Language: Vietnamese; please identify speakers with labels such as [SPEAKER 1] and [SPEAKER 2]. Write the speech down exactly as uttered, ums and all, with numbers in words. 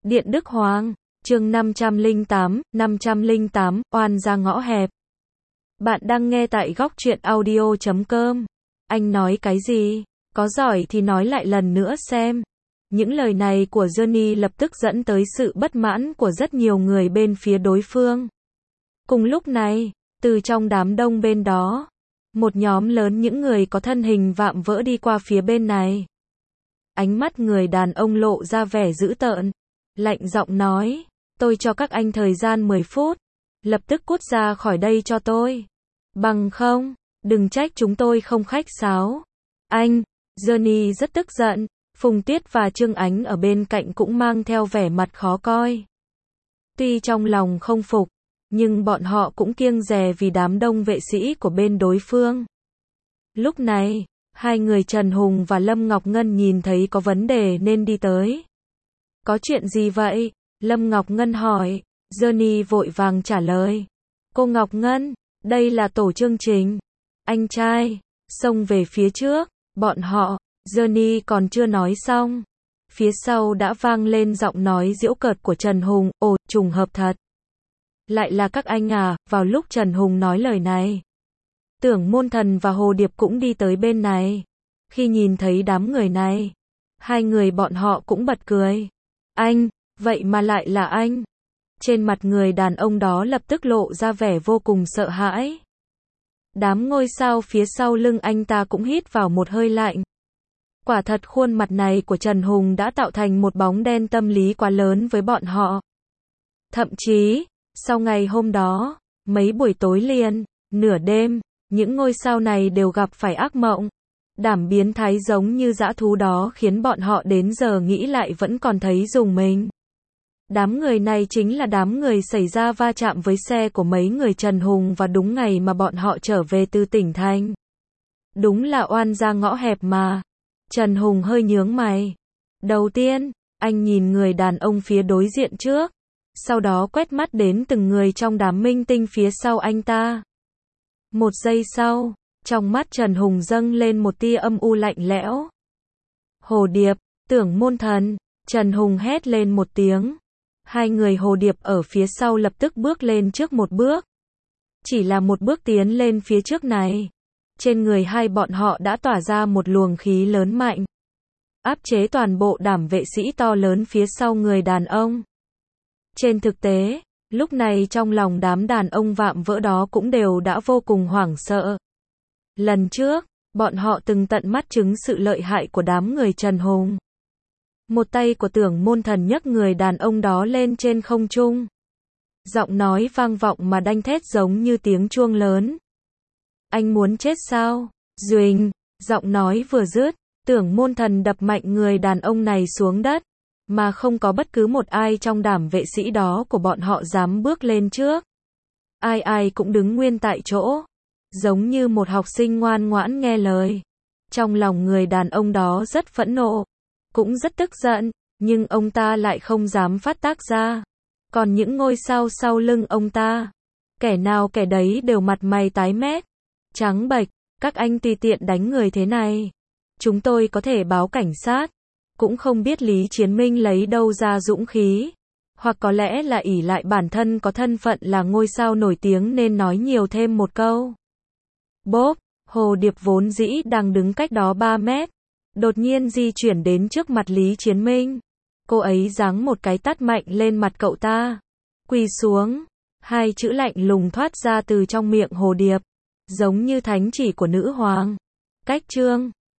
[SPEAKER 1] Điện Đức Hoàng, chương năm trăm lẻ tám, năm trăm lẻ tám, oan ra ngõ hẹp. Bạn đang nghe tại góc truyện audio chấm com. Anh nói cái gì? Có giỏi thì nói lại lần nữa xem. Những lời này của Johnny lập tức dẫn tới sự bất mãn của rất nhiều người bên phía đối phương. Cùng lúc này, từ trong đám đông bên đó, một nhóm lớn những người có thân hình vạm vỡ đi qua phía bên này. Ánh mắt người đàn ông lộ ra vẻ dữ tợn, lạnh giọng nói, tôi cho các anh thời gian mười phút, lập tức cút ra khỏi đây cho tôi. Bằng không, đừng trách chúng tôi không khách sáo. Anh, Johnny rất tức giận, Phùng Tuyết và Trương Ánh ở bên cạnh cũng mang theo vẻ mặt khó coi. Tuy trong lòng không phục, nhưng bọn họ cũng kiêng dè vì đám đông vệ sĩ của bên đối phương. Lúc này, hai người Trần Hùng và Lâm Ngọc Ngân nhìn thấy có vấn đề nên đi tới. Có chuyện gì vậy? Lâm Ngọc Ngân hỏi. Johnny vội vàng trả lời. Cô Ngọc Ngân, đây là tổ chương trình. Anh trai, xông về phía trước, bọn họ, Johnny còn chưa nói xong. Phía sau đã vang lên giọng nói giễu cợt của Trần Hùng, ồ, trùng hợp thật. Lại là các anh à, vào lúc Trần Hùng nói lời này. Tưởng Môn Thần và Hồ Điệp cũng đi tới bên này. Khi nhìn thấy đám người này, hai người bọn họ cũng bật cười. Anh, vậy mà lại là anh. Trên mặt người đàn ông đó lập tức lộ ra vẻ vô cùng sợ hãi. Đám ngôi sao phía sau lưng anh ta cũng hít vào một hơi lạnh. Quả thật khuôn mặt này của Trần Hùng đã tạo thành một bóng đen tâm lý quá lớn với bọn họ. Thậm chí, sau ngày hôm đó, mấy buổi tối liền, nửa đêm, những ngôi sao này đều gặp phải ác mộng. Đảm biến thái giống như dã thú đó khiến bọn họ đến giờ nghĩ lại vẫn còn thấy rùng mình. Đám người này chính là đám người xảy ra va chạm với xe của mấy người Trần Hùng và đúng ngày mà bọn họ trở về từ tỉnh thành. Đúng là oan ra ngõ hẹp mà. Trần Hùng hơi nhướng mày. Đầu tiên, anh nhìn người đàn ông phía đối diện trước. Sau đó quét mắt đến từng người trong đám minh tinh phía sau anh ta. Một giây sau, trong mắt Trần Hùng dâng lên một tia âm u lạnh lẽo. Hồ Điệp, Tưởng Môn Thần, Trần Hùng hét lên một tiếng. Hai người Hồ Điệp ở phía sau lập tức bước lên trước một bước. Chỉ là một bước tiến lên phía trước này. Trên người hai bọn họ đã tỏa ra một luồng khí lớn mạnh. Áp chế toàn bộ đám vệ sĩ to lớn phía sau người đàn ông. Trên thực tế, lúc này trong lòng đám đàn ông vạm vỡ đó cũng đều đã vô cùng hoảng sợ. Lần trước, bọn họ từng tận mắt chứng sự lợi hại của đám người Trần Hùng. Một tay của Tưởng Môn Thần nhấc người đàn ông đó lên trên không trung. Giọng nói vang vọng mà đanh thét giống như tiếng chuông lớn. Anh muốn chết sao? Duỳnh, giọng nói vừa dứt, Tưởng Môn Thần đập mạnh người đàn ông này xuống đất, mà không có bất cứ một ai trong đám vệ sĩ đó của bọn họ dám bước lên trước. Ai ai cũng đứng nguyên tại chỗ, giống như một học sinh ngoan ngoãn nghe lời. Trong lòng người đàn ông đó rất phẫn nộ, cũng rất tức giận, nhưng ông ta lại không dám phát tác ra. Còn những ngôi sao sau lưng ông ta, kẻ nào kẻ đấy đều mặt mày tái mét, trắng bệch, các anh tùy tiện đánh người thế này. Chúng tôi có thể báo cảnh sát. Cũng không biết Lý Chiến Minh lấy đâu ra dũng khí. Hoặc có lẽ là ỷ lại bản thân có thân phận là ngôi sao nổi tiếng nên nói nhiều thêm một câu. Bốp, Hồ Điệp vốn dĩ đang đứng cách đó ba mét. Đột nhiên di chuyển đến trước mặt Lý Chiến Minh. Cô ấy giáng một cái tát mạnh lên mặt cậu ta. Quỳ xuống. Hai chữ lạnh lùng thoát ra từ trong miệng Hồ Điệp. Giống như thánh chỉ của nữ hoàng. Cách trương.